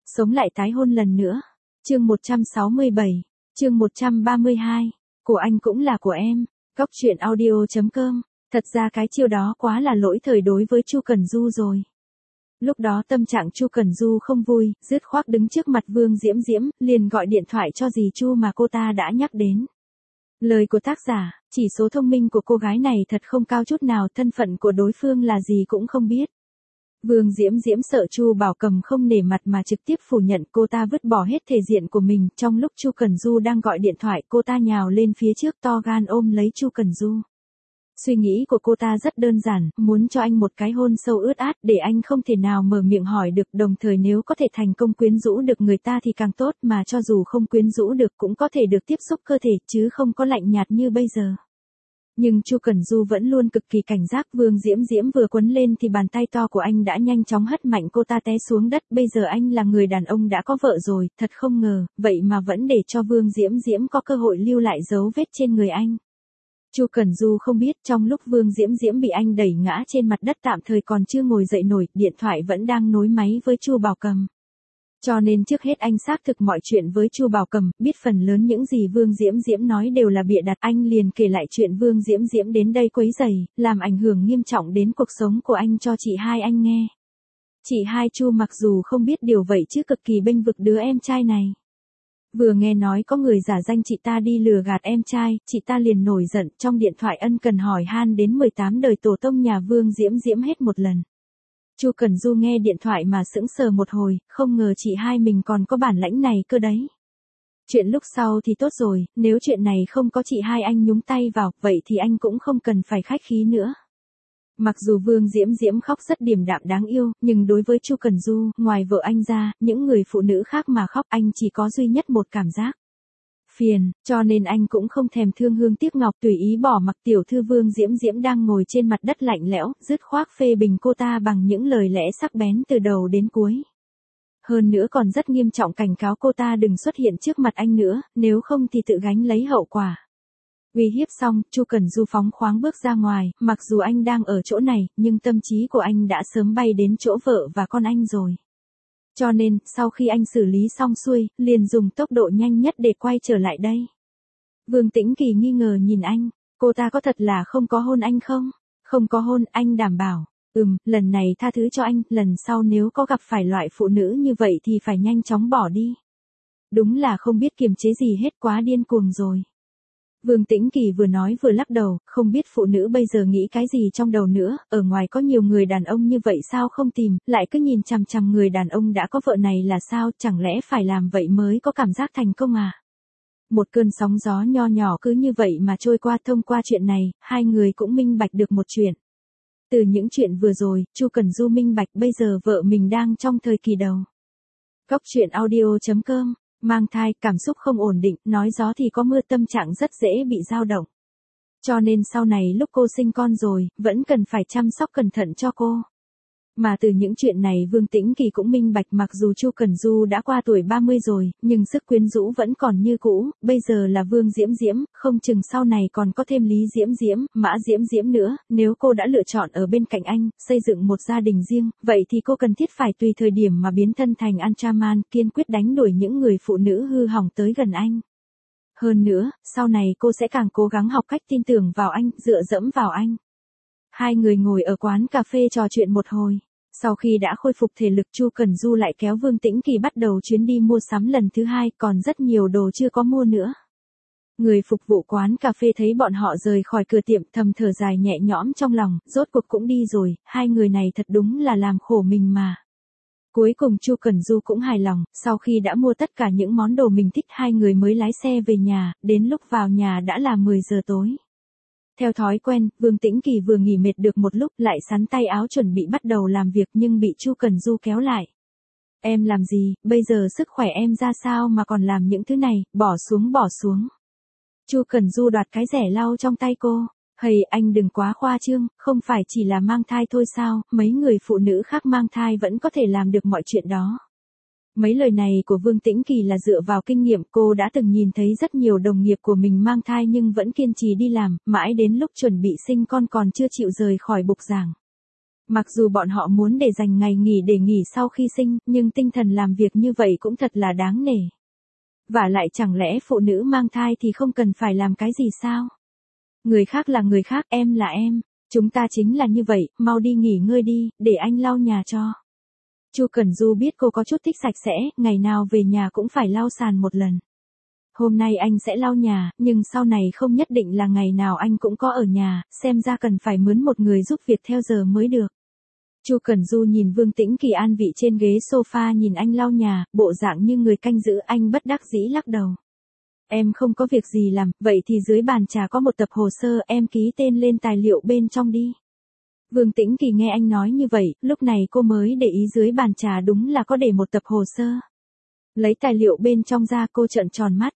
Sống lại tái hôn lần nữa. Chương 167, chương 132, của anh cũng là của em. Góc truyện audio.com. Thật ra cái chiêu đó quá là lỗi thời đối với Chu Cần Du rồi. Lúc đó tâm trạng Chu Cần Du không vui, dứt khoát đứng trước mặt Vương Diễm Diễm, liền gọi điện thoại cho dì Chu mà cô ta đã nhắc đến. Lời của tác giả, chỉ số thông minh của cô gái này thật không cao chút nào, thân phận của đối phương là gì cũng không biết. Vương Diễm Diễm sợ Chu Bảo Cầm không nể mặt mà trực tiếp phủ nhận, cô ta vứt bỏ hết thể diện của mình. Trong lúc Chu Cần Du đang gọi điện thoại, cô ta nhào lên phía trước to gan ôm lấy Chu Cần Du. Suy nghĩ của cô ta rất đơn giản, muốn cho anh một cái hôn sâu ướt át để anh không thể nào mở miệng hỏi được, đồng thời nếu có thể thành công quyến rũ được người ta thì càng tốt, mà cho dù không quyến rũ được cũng có thể được tiếp xúc cơ thể chứ không có lạnh nhạt như bây giờ. Nhưng Chu Cần Du vẫn luôn cực kỳ cảnh giác, Vương Diễm Diễm vừa quấn lên thì bàn tay to của anh đã nhanh chóng hất mạnh cô ta té xuống đất. Bây giờ anh là người đàn ông đã có vợ rồi, thật không ngờ, vậy mà vẫn để cho Vương Diễm Diễm có cơ hội lưu lại dấu vết trên người anh. Chu Cần Du không biết trong lúc Vương Diễm Diễm bị anh đẩy ngã trên mặt đất tạm thời còn chưa ngồi dậy nổi, điện thoại vẫn đang nối máy với Chu Bảo Cầm. Cho nên trước hết anh xác thực mọi chuyện với Chu Bảo Cầm, biết phần lớn những gì Vương Diễm Diễm nói đều là bịa đặt, anh liền kể lại chuyện Vương Diễm Diễm đến đây quấy rầy, làm ảnh hưởng nghiêm trọng đến cuộc sống của anh cho chị hai anh nghe. Chị hai Chu mặc dù không biết điều vậy chứ cực kỳ bênh vực đứa em trai này. Vừa nghe nói có người giả danh chị ta đi lừa gạt em trai, chị ta liền nổi giận, trong điện thoại ân cần hỏi han đến 18 đời tổ tông nhà Vương Diễm Diễm hết một lần. Chu Cần Du nghe điện thoại mà sững sờ một hồi, không ngờ chị hai mình còn có bản lãnh này cơ đấy. Chuyện lúc sau thì tốt rồi, nếu chuyện này không có chị hai anh nhúng tay vào, vậy thì anh cũng không cần phải khách khí nữa. Mặc dù Vương Diễm Diễm khóc rất điềm đạm đáng yêu, nhưng đối với Chu Cần Du, ngoài vợ anh ra, những người phụ nữ khác mà khóc anh chỉ có duy nhất một cảm giác phiền, cho nên anh cũng không thèm thương hương tiếc ngọc tùy ý bỏ mặc tiểu thư Vương Diễm Diễm đang ngồi trên mặt đất lạnh lẽo, dứt khoát phê bình cô ta bằng những lời lẽ sắc bén từ đầu đến cuối. Hơn nữa còn rất nghiêm trọng cảnh cáo cô ta đừng xuất hiện trước mặt anh nữa, nếu không thì tự gánh lấy hậu quả. Uy hiếp xong, Chu Cần Du phóng khoáng bước ra ngoài, mặc dù anh đang ở chỗ này, nhưng tâm trí của anh đã sớm bay đến chỗ vợ và con anh rồi. Cho nên, sau khi anh xử lý xong xuôi, liền dùng tốc độ nhanh nhất để quay trở lại đây. Vương Tĩnh Kỳ nghi ngờ nhìn anh, cô ta có thật là không có hôn anh không? Không có hôn, anh đảm bảo. Lần này tha thứ cho anh, lần sau nếu có gặp phải loại phụ nữ như vậy thì phải nhanh chóng bỏ đi. Đúng là không biết kiềm chế gì hết, quá điên cuồng rồi. Vương Tĩnh Kỳ vừa nói vừa lắc đầu, không biết phụ nữ bây giờ nghĩ cái gì trong đầu nữa, ở ngoài có nhiều người đàn ông như vậy sao không tìm, lại cứ nhìn chằm chằm người đàn ông đã có vợ này là sao, chẳng lẽ phải làm vậy mới có cảm giác thành công à? Một cơn sóng gió nho nhỏ cứ như vậy mà trôi qua. Thông qua chuyện này, hai người cũng minh bạch được một chuyện. Từ những chuyện vừa rồi, Chu Cần Du minh bạch bây giờ vợ mình đang trong thời kỳ đầu. Góc truyện audio.com. Mang thai, cảm xúc không ổn định, nói gió thì có mưa, tâm trạng rất dễ bị dao động. Cho nên sau này lúc cô sinh con rồi, vẫn cần phải chăm sóc cẩn thận cho cô. Mà từ những chuyện này Vương Tĩnh Kỳ cũng minh bạch, mặc dù Chu Cần Du đã qua tuổi 30 rồi, nhưng sức quyến rũ vẫn còn như cũ, bây giờ là Vương Diễm Diễm, không chừng sau này còn có thêm Lý Diễm Diễm, Mã Diễm Diễm nữa, nếu cô đã lựa chọn ở bên cạnh anh, xây dựng một gia đình riêng, vậy thì cô cần thiết phải tùy thời điểm mà biến thân thành Ultraman, kiên quyết đánh đuổi những người phụ nữ hư hỏng tới gần anh. Hơn nữa, sau này cô sẽ càng cố gắng học cách tin tưởng vào anh, dựa dẫm vào anh. Hai người ngồi ở quán cà phê trò chuyện một hồi. Sau khi đã khôi phục thể lực, Chu Cần Du lại kéo Vương Tĩnh Kỳ bắt đầu chuyến đi mua sắm lần thứ hai, còn rất nhiều đồ chưa có mua nữa. Người phục vụ quán cà phê thấy bọn họ rời khỏi cửa tiệm, thầm thở dài nhẹ nhõm trong lòng, rốt cuộc cũng đi rồi, hai người này thật đúng là làm khổ mình mà. Cuối cùng Chu Cần Du cũng hài lòng, sau khi đã mua tất cả những món đồ mình thích, hai người mới lái xe về nhà, đến lúc vào nhà đã là 10 giờ tối. Theo thói quen, Vương Tĩnh Kỳ vừa nghỉ mệt được một lúc lại sắn tay áo chuẩn bị bắt đầu làm việc nhưng bị Chu Cần Du kéo lại. Em làm gì, bây giờ sức khỏe em ra sao mà còn làm những thứ này, bỏ xuống bỏ xuống. Chu Cần Du đoạt cái rẻ lau trong tay cô. Hầy, anh đừng quá khoa trương, không phải chỉ là mang thai thôi sao, mấy người phụ nữ khác mang thai vẫn có thể làm được mọi chuyện đó. Mấy lời này của Vương Tĩnh Kỳ là dựa vào kinh nghiệm, cô đã từng nhìn thấy rất nhiều đồng nghiệp của mình mang thai nhưng vẫn kiên trì đi làm, mãi đến lúc chuẩn bị sinh con còn chưa chịu rời khỏi bục giảng. Mặc dù bọn họ muốn để dành ngày nghỉ để nghỉ sau khi sinh, nhưng tinh thần làm việc như vậy cũng thật là đáng nể. Vả lại chẳng lẽ phụ nữ mang thai thì không cần phải làm cái gì sao? Người khác là người khác, em là em. Chúng ta chính là như vậy, mau đi nghỉ ngơi đi, để anh lau nhà cho. Chu Cẩn Du biết cô có chút thích sạch sẽ, ngày nào về nhà cũng phải lau sàn một lần. Hôm nay anh sẽ lau nhà, nhưng sau này không nhất định là ngày nào anh cũng có ở nhà, xem ra cần phải mướn một người giúp việc theo giờ mới được. Chu Cẩn Du nhìn Vương Tĩnh Kỳ an vị trên ghế sofa nhìn anh lau nhà, bộ dạng như người canh giữ, anh bất đắc dĩ lắc đầu. Em không có việc gì làm, vậy thì dưới bàn trà có một tập hồ sơ, em ký tên lên tài liệu bên trong đi. Vương Tĩnh Kỳ nghe anh nói như vậy, lúc này cô mới để ý dưới bàn trà đúng là có để một tập hồ sơ. Lấy tài liệu bên trong ra, cô trợn tròn mắt,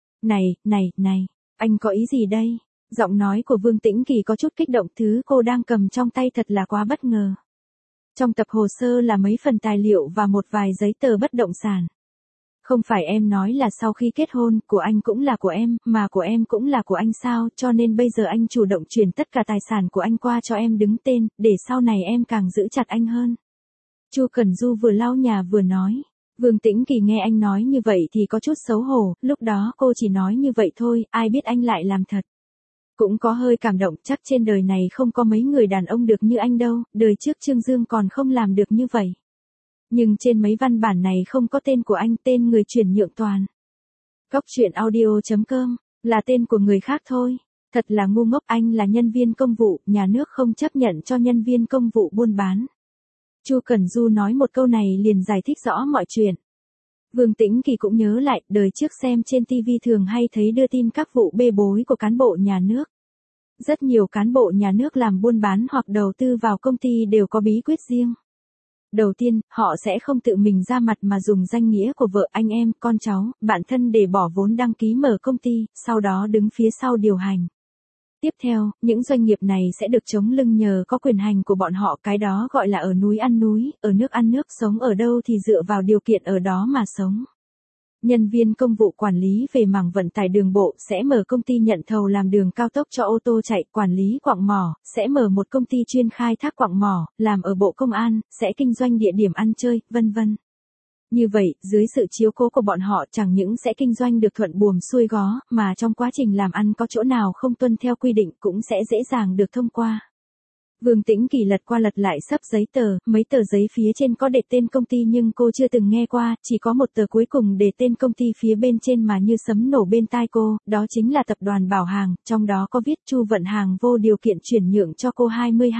này, anh có ý gì đây? Giọng nói của Vương Tĩnh Kỳ có chút kích động, thứ cô đang cầm trong tay thật là quá bất ngờ. Trong tập hồ sơ là mấy phần tài liệu và một vài giấy tờ bất động sản. Không phải em nói là sau khi kết hôn, của anh cũng là của em, mà của em cũng là của anh sao, cho nên bây giờ anh chủ động chuyển tất cả tài sản của anh qua cho em đứng tên, để sau này em càng giữ chặt anh hơn. Chu Cẩn Du vừa lau nhà vừa nói. Vương Tĩnh Kỳ nghe anh nói như vậy thì có chút xấu hổ, lúc đó cô chỉ nói như vậy thôi, ai biết anh lại làm thật. Cũng có hơi cảm động, chắc trên đời này không có mấy người đàn ông được như anh đâu, đời trước Trương Dương còn không làm được như vậy. Nhưng trên mấy văn bản này không có tên của anh, tên người chuyển nhượng toàn. Góc truyện audio.com, là tên của người khác thôi. Thật là ngu ngốc, anh là nhân viên công vụ, nhà nước không chấp nhận cho nhân viên công vụ buôn bán. Chu Cẩn Du nói một câu này liền giải thích rõ mọi chuyện. Vương Tĩnh Kỳ cũng nhớ lại, đời trước xem trên TV thường hay thấy đưa tin các vụ bê bối của cán bộ nhà nước. Rất nhiều cán bộ nhà nước làm buôn bán hoặc đầu tư vào công ty đều có bí quyết riêng. Đầu tiên, họ sẽ không tự mình ra mặt mà dùng danh nghĩa của vợ, anh em, con cháu, bạn thân để bỏ vốn đăng ký mở công ty, sau đó đứng phía sau điều hành. Tiếp theo, những doanh nghiệp này sẽ được chống lưng nhờ có quyền hành của bọn họ, cái đó gọi là ở núi ăn núi, ở nước ăn nước, sống ở đâu thì dựa vào điều kiện ở đó mà sống. Nhân viên công vụ quản lý về mảng vận tải đường bộ sẽ mở công ty nhận thầu làm đường cao tốc cho ô tô chạy, quản lý quặng mỏ, sẽ mở một công ty chuyên khai thác quặng mỏ, làm ở Bộ Công an, sẽ kinh doanh địa điểm ăn chơi, vân vân. Như vậy, dưới sự chiếu cố của bọn họ chẳng những sẽ kinh doanh được thuận buồm xuôi gió, mà trong quá trình làm ăn có chỗ nào không tuân theo quy định cũng sẽ dễ dàng được thông qua. Vương Tĩnh Kỳ lật qua lật lại sấp giấy tờ, mấy tờ giấy phía trên có để tên công ty nhưng cô chưa từng nghe qua, chỉ có một tờ cuối cùng để tên công ty phía bên trên mà như sấm nổ bên tai cô, đó chính là tập đoàn Bảo Hàng, trong đó có viết Chu Vận Hàng vô điều kiện chuyển nhượng cho cô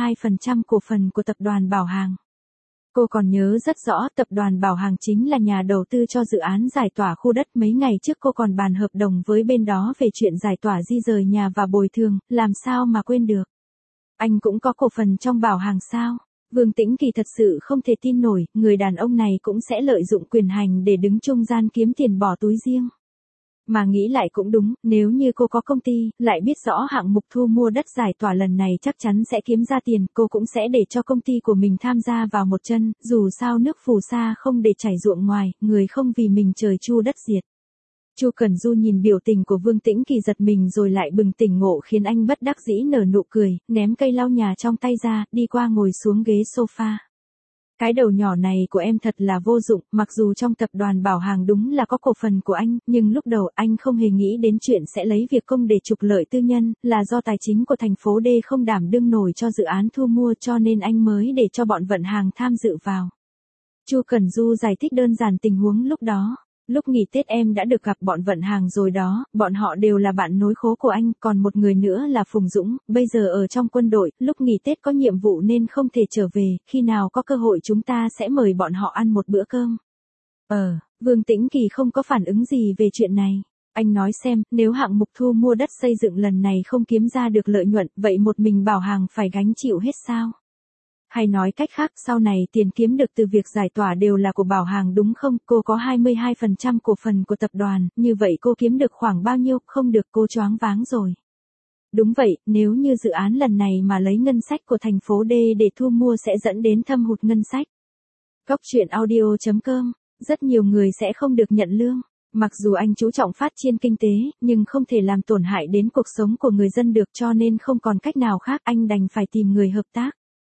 22% cổ phần của tập đoàn Bảo Hàng. Cô còn nhớ rất rõ, tập đoàn Bảo Hàng chính là nhà đầu tư cho dự án giải tỏa khu đất, mấy ngày trước cô còn bàn hợp đồng với bên đó về chuyện giải tỏa di rời nhà và bồi thường, làm sao mà quên được. Anh cũng có cổ phần trong Bảo Hàng sao? Vương Tĩnh Kỳ thật sự không thể tin nổi, người đàn ông này cũng sẽ lợi dụng quyền hành để đứng trung gian kiếm tiền bỏ túi riêng. Mà nghĩ lại cũng đúng, nếu như cô có công ty, lại biết rõ hạng mục thu mua đất giải tỏa lần này chắc chắn sẽ kiếm ra tiền, cô cũng sẽ để cho công ty của mình tham gia vào một chân, dù sao nước phù sa không để chảy ruộng ngoài, người không vì mình trời chu đất diệt. Chu Cẩn Du nhìn biểu tình của Vương Tĩnh Kỳ giật mình rồi lại bừng tỉnh ngộ khiến anh bất đắc dĩ nở nụ cười, ném cây lau nhà trong tay ra, đi qua ngồi xuống ghế sofa. Cái đầu nhỏ này của em thật là vô dụng, mặc dù trong tập đoàn Bảo Hàng đúng là có cổ phần của anh, nhưng lúc đầu anh không hề nghĩ đến chuyện sẽ lấy việc công để trục lợi tư nhân, là do tài chính của thành phố D không đảm đương nổi cho dự án thu mua cho nên anh mới để cho bọn vận hàng tham dự vào. Chu Cẩn Du giải thích đơn giản tình huống lúc đó. Lúc nghỉ Tết em đã được gặp bọn vận hàng rồi đó, bọn họ đều là bạn nối khố của anh, còn một người nữa là Phùng Dũng, bây giờ ở trong quân đội, lúc nghỉ Tết có nhiệm vụ nên không thể trở về, khi nào có cơ hội chúng ta sẽ mời bọn họ ăn một bữa cơm. Vương Tĩnh Kỳ không có phản ứng gì về chuyện này. Anh nói xem, nếu hạng mục thu mua đất xây dựng lần này không kiếm ra được lợi nhuận, vậy một mình Bảo Hàng phải gánh chịu hết sao? Hay nói cách khác, sau này tiền kiếm được từ việc giải tỏa đều là của Bảo Hàng đúng không? Cô có 22% cổ phần của tập đoàn, như vậy cô kiếm được khoảng bao nhiêu? Không được, cô choáng váng rồi. Đúng vậy, nếu như dự án lần này mà lấy ngân sách của thành phố D để thu mua sẽ dẫn đến thâm hụt ngân sách. Góc truyện audio.com, rất nhiều người sẽ không được nhận lương. Mặc dù anh chú trọng phát triển kinh tế, nhưng không thể làm tổn hại đến cuộc sống của người dân được cho nên không còn cách nào khác anh đành phải tìm người hợp tác.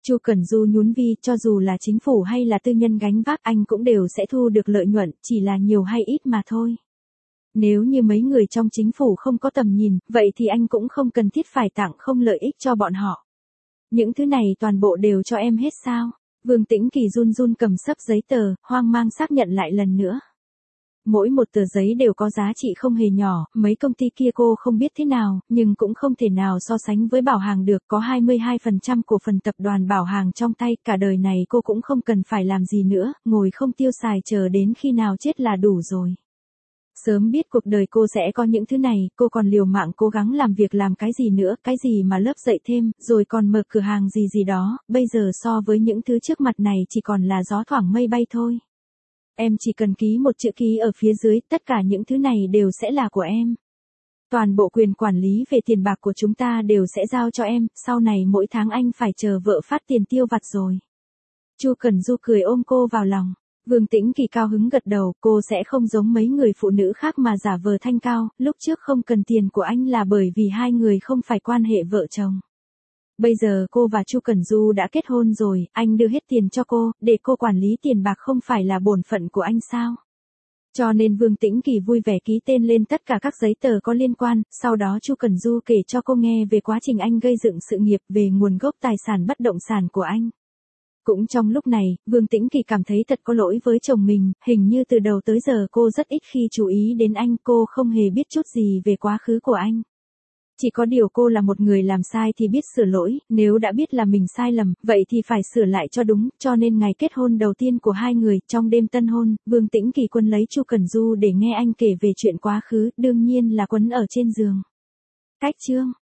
Chu Cẩn Du nhún vi, cho dù là chính phủ hay là tư nhân gánh vác anh cũng đều sẽ thu được lợi nhuận, chỉ là nhiều hay ít mà thôi. Nếu như mấy người trong chính phủ không có tầm nhìn, vậy thì anh cũng không cần thiết phải tặng không lợi ích cho bọn họ. Những thứ này toàn bộ đều cho em hết sao? Vương Tĩnh Kỳ run run cầm sấp giấy tờ, hoang mang xác nhận lại lần nữa. Mỗi một tờ giấy đều có giá trị không hề nhỏ, mấy công ty kia cô không biết thế nào, nhưng cũng không thể nào so sánh với Bảo Hàng được, có 22% cổ phần tập đoàn Bảo Hàng trong tay, cả đời này cô cũng không cần phải làm gì nữa, ngồi không tiêu xài chờ đến khi nào chết là đủ rồi. Sớm biết cuộc đời cô sẽ có những thứ này, cô còn liều mạng cố gắng làm việc làm cái gì nữa, cái gì mà lớp dạy thêm, rồi còn mở cửa hàng gì gì đó, bây giờ so với những thứ trước mặt này chỉ còn là gió thoảng mây bay thôi. Em chỉ cần ký một chữ ký ở phía dưới, tất cả những thứ này đều sẽ là của em. Toàn bộ quyền quản lý về tiền bạc của chúng ta đều sẽ giao cho em, sau này mỗi tháng anh phải chờ vợ phát tiền tiêu vặt rồi. Chu Cẩn Du cười ôm cô vào lòng. Vương Tĩnh Kỳ cao hứng gật đầu, cô sẽ không giống mấy người phụ nữ khác mà giả vờ thanh cao, lúc trước không cần tiền của anh là bởi vì hai người không phải quan hệ vợ chồng. Bây giờ cô và Chu Cẩn Du đã kết hôn rồi, anh đưa hết tiền cho cô, để cô quản lý tiền bạc không phải là bổn phận của anh sao? Cho nên Vương Tĩnh Kỳ vui vẻ ký tên lên tất cả các giấy tờ có liên quan, sau đó Chu Cẩn Du kể cho cô nghe về quá trình anh gây dựng sự nghiệp, về nguồn gốc tài sản bất động sản của anh. Cũng trong lúc này, Vương Tĩnh Kỳ cảm thấy thật có lỗi với chồng mình, hình như từ đầu tới giờ cô rất ít khi chú ý đến anh, cô không hề biết chút gì về quá khứ của anh. Chỉ có điều cô là một người làm sai thì biết sửa lỗi, nếu đã biết là mình sai lầm, vậy thì phải sửa lại cho đúng, cho nên ngày kết hôn đầu tiên của hai người, trong đêm tân hôn, Vương Tĩnh Kỳ quấn lấy Chu Cẩn Du để nghe anh kể về chuyện quá khứ, đương nhiên là quấn ở trên giường. Cách chương